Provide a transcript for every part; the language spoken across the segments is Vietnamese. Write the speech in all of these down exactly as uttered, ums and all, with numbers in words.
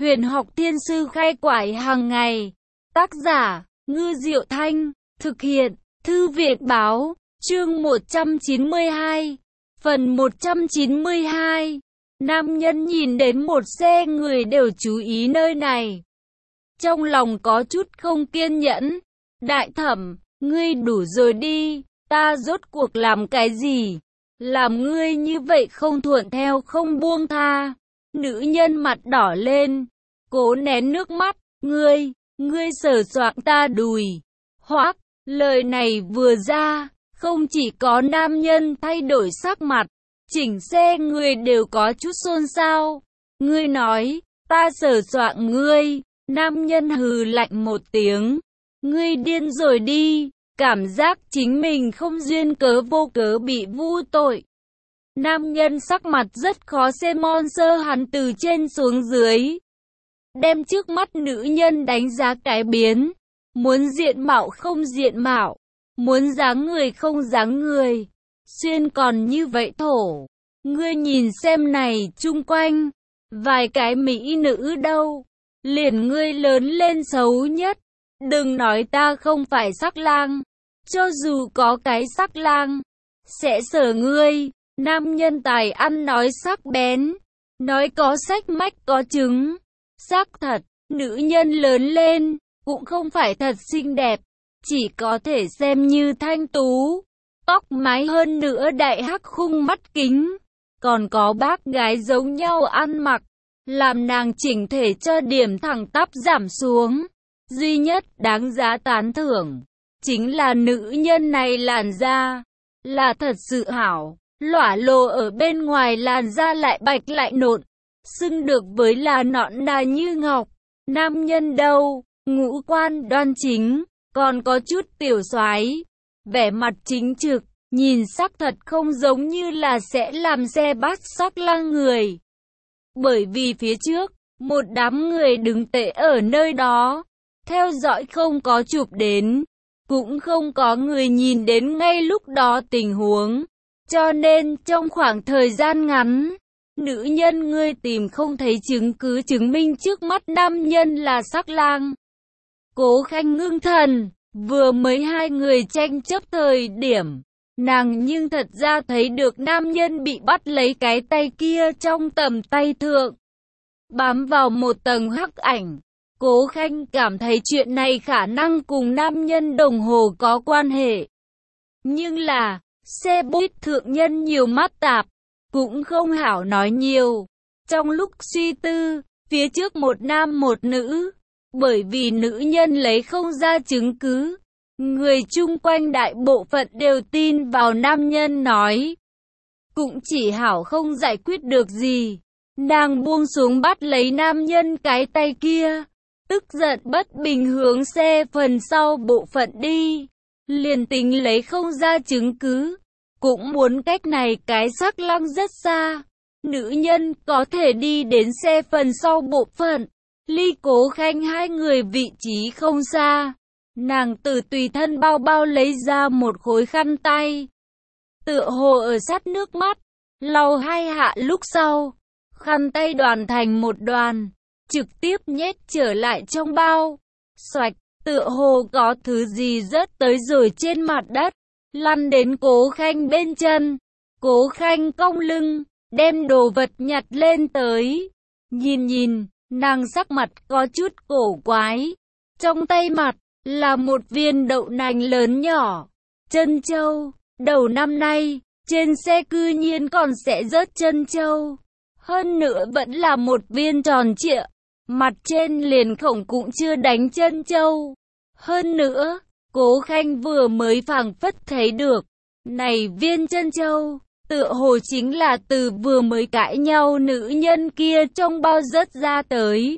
Huyền học thiên sư khai quải hàng ngày. Tác giả, Ngư Diệu Thanh. Thực hiện, Thư viện Báo. Chương một trăm chín mươi hai. Phần một trăm chín mươi hai. Nam nhân nhìn đến một xe người đều chú ý nơi này. Trong lòng có chút không kiên nhẫn. Đại thẩm, ngươi đủ rồi đi. Ta rốt cuộc làm cái gì? Làm ngươi như vậy không thuận theo không buông tha. Nữ nhân mặt đỏ lên, cố nén nước mắt. Ngươi, ngươi sờ soạng ta đùi. Hoắc, lời này vừa ra, không chỉ có nam nhân thay đổi sắc mặt, chỉnh xe người đều có chút xôn xao. Ngươi nói, ta sờ soạng ngươi. Nam nhân hừ lạnh một tiếng. Ngươi điên rồi đi. Cảm giác chính mình không duyên cớ vô cớ bị vu tội. Nam nhân sắc mặt rất khó xem, Monster hắn từ trên xuống dưới, đem trước mắt nữ nhân đánh giá cái biến. Muốn diện mạo không diện mạo, muốn dáng người không dáng người, xuyên còn như vậy thổ. Ngươi nhìn xem này chung quanh, vài cái mỹ nữ đâu, liền ngươi lớn lên xấu nhất. Đừng nói ta không phải sắc lang, cho dù có cái sắc lang, sẽ sờ ngươi. Nam nhân tài ăn nói sắc bén, nói có sách mách có chứng. Xác thật, nữ nhân lớn lên, cũng không phải thật xinh đẹp, chỉ có thể xem như thanh tú. Tóc mái hơn nữa đại hắc khung mắt kính, còn có bác gái giống nhau ăn mặc, làm nàng chỉnh thể cho điểm thẳng tắp giảm xuống. Duy nhất đáng giá tán thưởng, chính là nữ nhân này làn da, là thật sự hảo. Lỏa lồ ở bên ngoài làn da lại bạch lại nộn, xưng được với là nõn nà như ngọc. Nam nhân đâu, ngũ quan đoan chính, còn có chút tiểu soái, vẻ mặt chính trực, nhìn sắc thật không giống như là sẽ làm xe bắt sắc lang người. Bởi vì phía trước, một đám người đứng tệ ở nơi đó, theo dõi không có chụp đến, cũng không có người nhìn đến ngay lúc đó tình huống. Cho nên trong khoảng thời gian ngắn, nữ nhân ngươi tìm không thấy chứng cứ chứng minh trước mắt nam nhân là sắc lang. Cố Khanh ngưng thần, vừa mới hai người tranh chấp thời điểm, nàng nhưng thật ra thấy được nam nhân bị bắt lấy cái tay kia trong tầm tay thượng, bám vào một tầng hắc ảnh. Cố Khanh cảm thấy chuyện này khả năng cùng nam nhân đồng hồ có quan hệ. Nhưng là, xe buýt thượng nhân nhiều mắt tạp, cũng không hảo nói nhiều. Trong lúc suy tư, phía trước một nam một nữ, bởi vì nữ nhân lấy không ra chứng cứ, người chung quanh đại bộ phận đều tin vào nam nhân nói. Cũng chỉ hảo không giải quyết được gì. Nàng buông xuống bắt lấy nam nhân cái tay kia, tức giận bất bình hướng xe phần sau bộ phận đi. Liền tính lấy không ra chứng cứ, cũng muốn cách này cái sắc lang rất xa. Nữ nhân có thể đi đến xe phần sau bộ phận, ly Cố Khanh hai người vị trí không xa. Nàng từ tùy thân bao bao lấy ra một khối khăn tay, tựa hồ ở sát nước mắt, lau hai hạ lúc sau, khăn tay đoàn thành một đoàn, trực tiếp nhét trở lại trong bao. Xoạch, tựa hồ có thứ gì rớt tới rồi trên mặt đất, lăn đến Cố Khanh bên chân. Cố Khanh cong lưng, đem đồ vật nhặt lên tới. Nhìn nhìn, nàng sắc mặt có chút cổ quái. Trong tay mặt, là một viên đậu nành lớn nhỏ. Trân châu, đầu năm nay, trên xe cư nhiên còn sẽ rớt trân châu. Hơn nữa vẫn là một viên tròn trịa, mặt trên liền khổng cũng chưa đánh trân châu. Hơn nữa, Cố Khanh vừa mới phảng phất thấy được, này viên trân châu, tựa hồ chính là từ vừa mới cãi nhau nữ nhân kia trong bao rớt ra tới.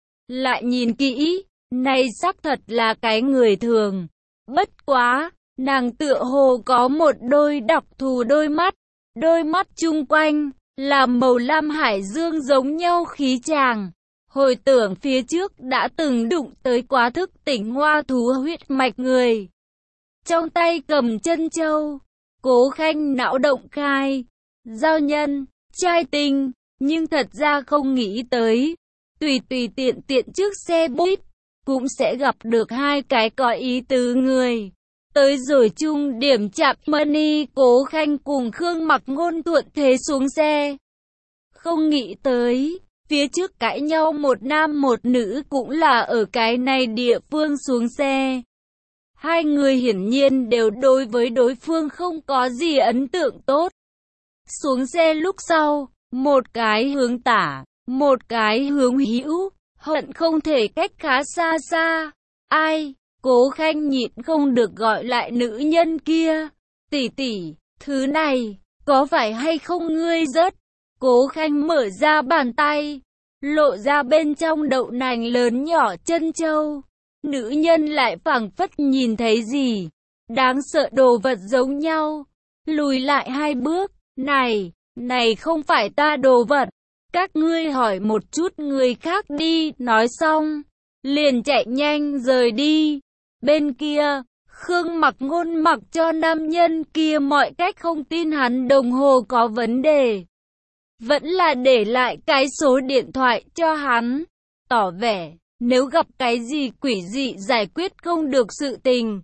Lại nhìn kỹ, này xác thật là cái người thường. Bất quá, nàng tựa hồ có một đôi đặc thù đôi mắt, đôi mắt chung quanh, là màu lam hải dương giống nhau khí chàng. Hồi tưởng phía trước đã từng đụng tới quá thức tỉnh hoa thú huyết mạch người. Trong tay cầm trân châu, Cố Khanh não động khai, giao nhân, trai tinh, nhưng thật ra không nghĩ tới. tùy tùy tiện tiện trước xe buýt, cũng sẽ gặp được hai cái có ý tứ người. Tới rồi chung điểm chạm Money, Cố Khanh cùng Khương Mặc Ngôn thuận thế xuống xe. Không nghĩ tới, phía trước cãi nhau một nam một nữ cũng là ở cái này địa phương xuống xe. Hai người hiển nhiên đều đối với đối phương không có gì ấn tượng tốt. Xuống xe lúc sau, một cái hướng tả, một cái hướng hữu, hận không thể cách khá xa xa. Ai? Cố Khanh nhịn không được gọi lại nữ nhân kia. Tỷ tỷ, thứ này, có phải hay không ngươi rất? Cố Khanh mở ra bàn tay, lộ ra bên trong đậu nành lớn nhỏ chân châu. Nữ nhân lại phảng phất nhìn thấy gì đáng sợ đồ vật giống nhau, lùi lại hai bước. Này, này không phải ta đồ vật, các ngươi hỏi một chút người khác đi. Nói xong, liền chạy nhanh rời đi. Bên kia, Khương Mặc Ngôn mặc cho nam nhân kia mọi cách không tin hắn đồng hồ có vấn đề, vẫn là để lại cái số điện thoại cho hắn, tỏ vẻ nếu gặp cái gì quỷ dị giải quyết không được sự tình,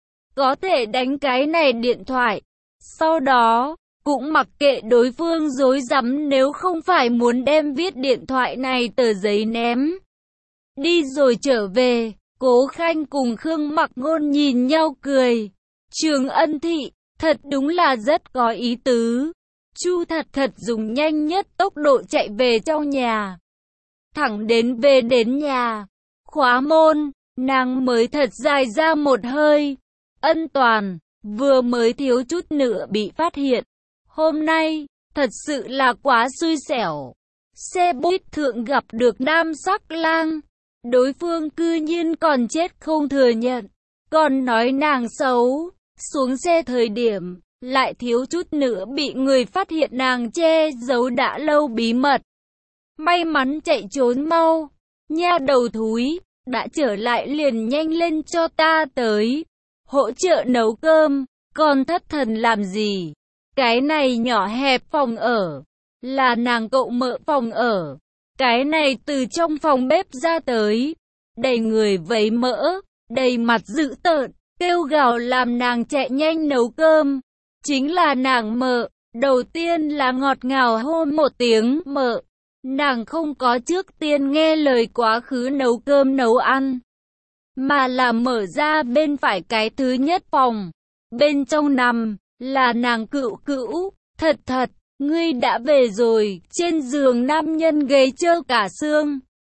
có thể đánh cái này điện thoại. Sau đó, cũng mặc kệ đối phương dối rắm, nếu không phải muốn đem viết điện thoại này tờ giấy ném đi rồi trở về. Cố Khanh cùng Khương Mặc Ngôn nhìn nhau cười. Trường Ân thị, thật đúng là rất có ý tứ. Chu Thật Thật dùng nhanh nhất tốc độ chạy về trong nhà. Thẳng đến về đến nhà, khóa môn, nàng mới thật dài ra một hơi. Ân Toàn, vừa mới thiếu chút nữa bị phát hiện. Hôm nay, thật sự là quá xui xẻo. Xe buýt thượng gặp được nam sắc lang. Đối phương cư nhiên còn chết không thừa nhận, còn nói nàng xấu. Xuống xe thời điểm, lại thiếu chút nữa bị người phát hiện nàng che giấu đã lâu bí mật. May mắn chạy trốn mau. Nha đầu thúi, đã trở lại liền nhanh lên cho ta tới. Hỗ trợ nấu cơm, còn thất thần làm gì? Cái này nhỏ hẹp phòng ở, là nàng cậu mợ phòng ở. Cái này từ trong phòng bếp ra tới, đầy người vấy mỡ, đầy mặt dữ tợn, kêu gào làm nàng chạy nhanh nấu cơm. Chính là nàng mợ, đầu tiên là ngọt ngào hô một tiếng mợ. Nàng không có trước tiên nghe lời quá khứ nấu cơm nấu ăn, mà là mở ra bên phải cái thứ nhất phòng. Bên trong nằm, là nàng cựu cữu. Thật Thật, ngươi đã về rồi. Trên giường nam nhân gầy trơ cả xương,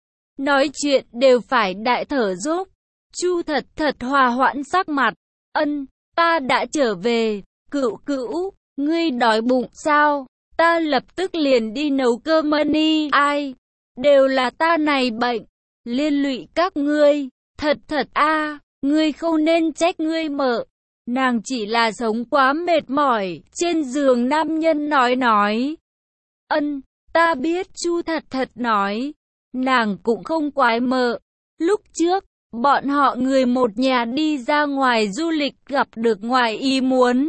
nói chuyện đều phải đại thở dốc. Chu Thật Thật hòa hoãn sắc mặt. Ân, ta đã trở về. Cựu cữu, ngươi đói bụng sao? Ta lập tức liền đi nấu cơm. Money. Ai? Đều là ta này bệnh, liên lụy các ngươi. Thật Thật a, ngươi không nên trách ngươi mợ. Nàng chỉ là sống quá mệt mỏi. Trên giường nam nhân nói nói. Ân, ta biết. Chu Thật Thật nói. Nàng cũng không quái mợ. Lúc trước, bọn họ người một nhà đi ra ngoài du lịch gặp được ngoài ý muốn.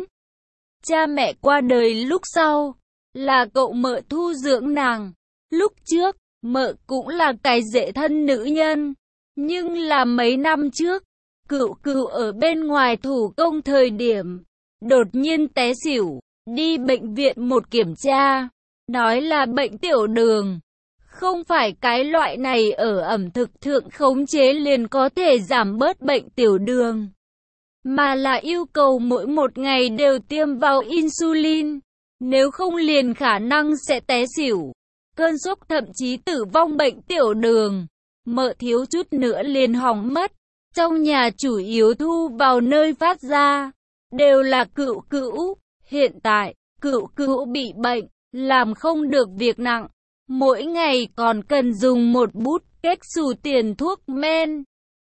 Cha mẹ qua đời lúc sau, là cậu mợ thu dưỡng nàng. Lúc trước, mợ cũng là cái dễ thân nữ nhân. Nhưng là mấy năm trước, cựu cựu ở bên ngoài thủ công thời điểm, đột nhiên té xỉu, đi bệnh viện một kiểm tra, nói là bệnh tiểu đường. Không phải cái loại này ở ẩm thực thượng khống chế liền có thể giảm bớt bệnh tiểu đường, mà là yêu cầu mỗi một ngày đều tiêm vào insulin, nếu không liền khả năng sẽ té xỉu, cơn sốc thậm chí tử vong. Bệnh tiểu đường, mợ thiếu chút nữa liền hỏng mất. Trong nhà chủ yếu thu vào nơi phát ra, đều là cựu cữu. Hiện tại, cựu cữu bị bệnh, làm không được việc nặng. Mỗi ngày còn cần dùng một bút kết xù tiền thuốc men.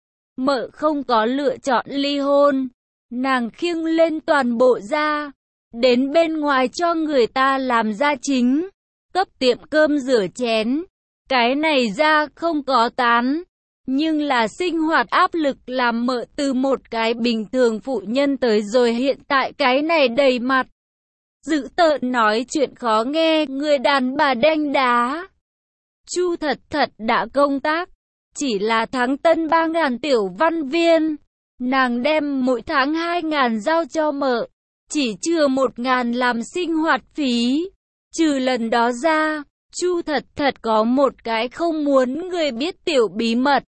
Mợ không có lựa chọn ly hôn. Nàng khiêng lên toàn bộ gia, đến bên ngoài cho người ta làm gia chính, cấp tiệm cơm rửa chén. Cái này ra không có tán, nhưng là sinh hoạt áp lực làm mợ từ một cái bình thường phụ nhân tới rồi hiện tại cái này đầy mặt dữ tợn, nói chuyện khó nghe, người đàn bà đanh đá. Chu Thật Thật đã công tác, chỉ là tháng tân ba ngàn tiểu văn viên. Nàng đem mỗi tháng hai ngàn giao cho mợ, chỉ chừa một ngàn làm sinh hoạt phí. Trừ lần đó ra, Chu Thật Thật có một cái không muốn người biết tiểu bí mật.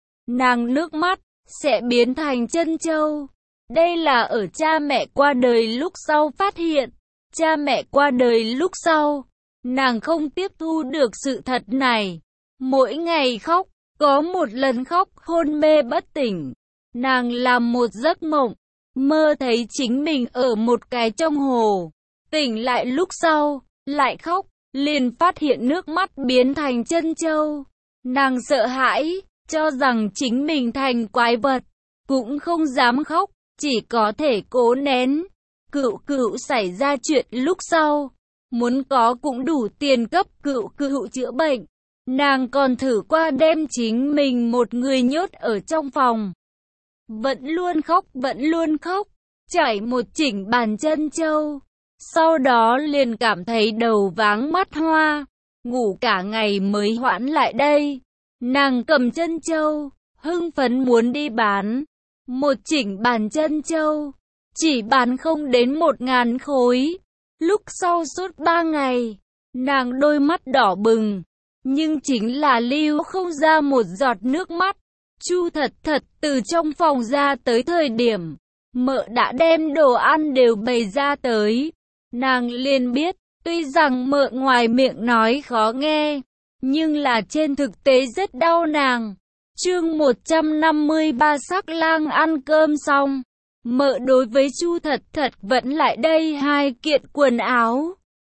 Nàng nước mắt sẽ biến thành chân châu. Đây là ở cha mẹ qua đời lúc sau phát hiện. Cha mẹ qua đời lúc sau, nàng không tiếp thu được sự thật này. Mỗi ngày khóc, có một lần khóc hôn mê bất tỉnh. Nàng làm một giấc mộng, mơ thấy chính mình ở một cái trong hồ. Tỉnh lại lúc sau, lại khóc, liền phát hiện nước mắt biến thành chân châu. Nàng sợ hãi, cho rằng chính mình thành quái vật, cũng không dám khóc, chỉ có thể cố nén. Cựu cựu xảy ra chuyện lúc sau, muốn có cũng đủ tiền cấp cựu cựu chữa bệnh. Nàng còn thử qua đem chính mình một người nhốt ở trong phòng. Vẫn luôn khóc, vẫn luôn khóc, chảy một chỉnh bàn chân châu. Sau đó liền cảm thấy đầu váng mắt hoa, ngủ cả ngày mới hoãn lại đây. Nàng cầm chân châu, hưng phấn muốn đi bán. Một chỉnh bàn chân châu, chỉ bán không đến một ngàn khối. Lúc sau suốt ba ngày, nàng đôi mắt đỏ bừng, nhưng chính là lưu không ra một giọt nước mắt. Chu Thật Thật từ trong phòng ra tới thời điểm, mợ đã đem đồ ăn đều bày ra tới. Nàng liền biết, tuy rằng mợ ngoài miệng nói khó nghe, nhưng là trên thực tế rất đau nàng. Chương một trăm năm mươi ba Sắc Lang ăn cơm xong, mợ đối với Chu Thật Thật vẫn lại đây hai kiện quần áo.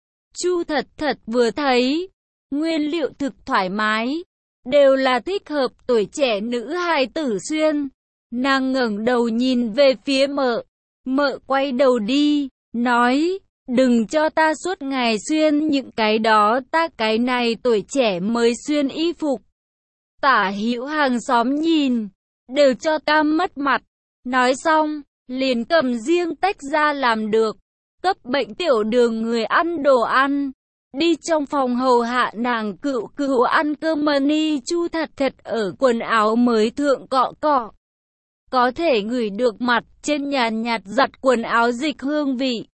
Chu Thật Thật vừa thấy, nguyên liệu thực thoải mái, đều là thích hợp tuổi trẻ nữ hài tử xuyên. Nàng ngẩng đầu nhìn về phía mợ, mợ quay đầu đi, nói, đừng cho ta suốt ngày xuyên những cái đó, ta cái này tuổi trẻ mới xuyên y phục. Tả hữu hàng xóm nhìn, đều cho ta mất mặt. Nói xong, liền cầm riêng tách ra làm được, cấp bệnh tiểu đường người ăn đồ ăn. Đi trong phòng hầu hạ nàng cựu cựu ăn cơm mani. Chu Thật Thật ở quần áo mới thượng cọ cọ. Có thể ngửi được mặt trên nhàn nhạt giặt quần áo dịch hương vị.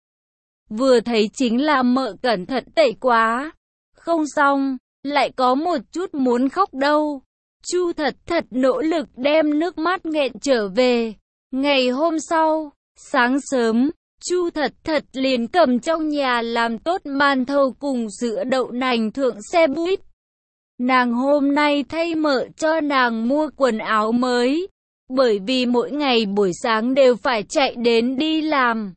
Vừa thấy chính là mợ cẩn thận tẩy quá. Không xong, lại có một chút muốn khóc đâu. Chu Thật Thật nỗ lực đem nước mắt nghẹn trở về. Ngày hôm sau, sáng sớm, Chu Thật Thật liền cầm trong nhà làm tốt màn thầu cùng sữa đậu nành thượng xe buýt. Nàng hôm nay thay mợ cho nàng mua quần áo mới, bởi vì mỗi ngày buổi sáng đều phải chạy đến đi làm.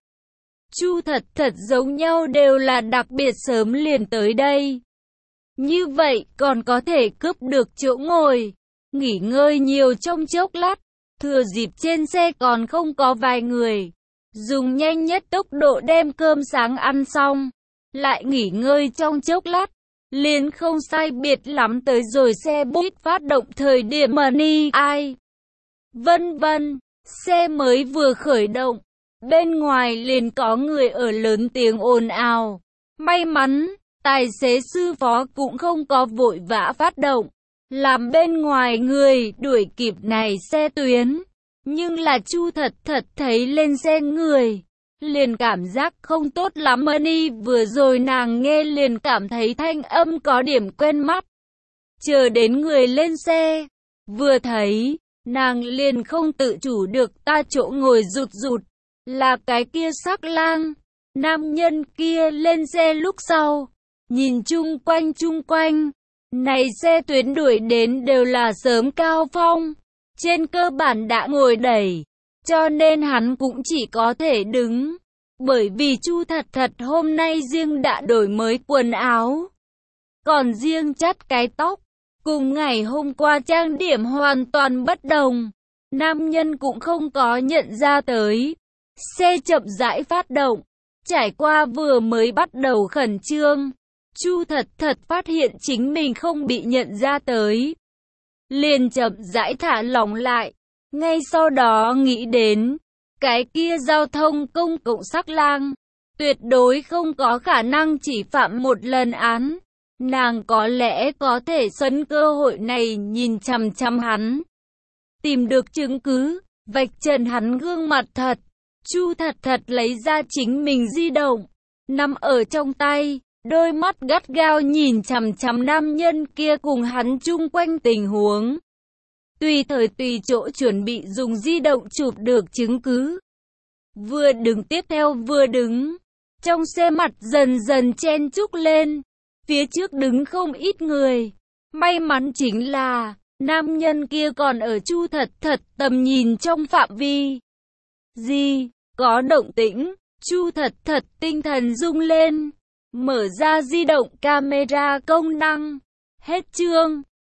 Chu Thật Thật giống nhau đều là đặc biệt sớm liền tới đây. Như vậy còn có thể cướp được chỗ ngồi, nghỉ ngơi nhiều trong chốc lát. Thừa dịp trên xe còn không có vài người, dùng nhanh nhất tốc độ đem cơm sáng ăn xong, lại nghỉ ngơi trong chốc lát, liền không sai biệt lắm tới rồi xe buýt phát động thời điểm money ai. Vân vân, xe mới vừa khởi động, bên ngoài liền có người ở lớn tiếng ồn ào. May mắn, tài xế sư phó cũng không có vội vã phát động, làm bên ngoài người đuổi kịp này xe tuyến. Nhưng là Chu Thật Thật thấy lên xe người, liền cảm giác không tốt lắm. Money vừa rồi nàng nghe liền cảm thấy thanh âm có điểm quen mắt. Chờ đến người lên xe, vừa thấy, nàng liền không tự chủ được ta chỗ ngồi rụt rụt. Là cái kia Sắc Lang. Nam nhân kia lên xe lúc sau, nhìn chung quanh chung quanh, này xe tuyến đuổi đến đều là sớm cao phong, trên cơ bản đã ngồi đầy, cho nên hắn cũng chỉ có thể đứng. Bởi vì Chu Thật Thật hôm nay riêng đã đổi mới quần áo, còn riêng chắt cái tóc, cùng ngày hôm qua trang điểm hoàn toàn bất đồng. Nam nhân cũng không có nhận ra tới. Xe chậm rãi phát động, trải qua vừa mới bắt đầu khẩn trương, Chu Thật Thật phát hiện chính mình không bị nhận ra tới, liền chậm rãi thả lỏng lại. Ngay sau đó nghĩ đến, cái kia giao thông công cộng Sắc Lang, tuyệt đối không có khả năng chỉ phạm một lần án. Nàng có lẽ có thể sấn cơ hội này nhìn chằm chằm hắn. Tìm được chứng cứ, vạch trần hắn gương mặt thật. Chu Thật Thật lấy ra chính mình di động, nằm ở trong tay, đôi mắt gắt gao nhìn chằm chằm nam nhân kia cùng hắn chung quanh tình huống. Tùy thời tùy chỗ chuẩn bị dùng di động chụp được chứng cứ. Vừa đứng tiếp theo vừa đứng. Trong xe mặt dần dần chen chúc lên. Phía trước đứng không ít người. May mắn chính là, nam nhân kia còn ở Chu Thật Thật tầm nhìn trong phạm vi. Gì? Có động tĩnh. Chu Thật Thật tinh thần rung lên. Mở ra di động camera công năng. Hết chương.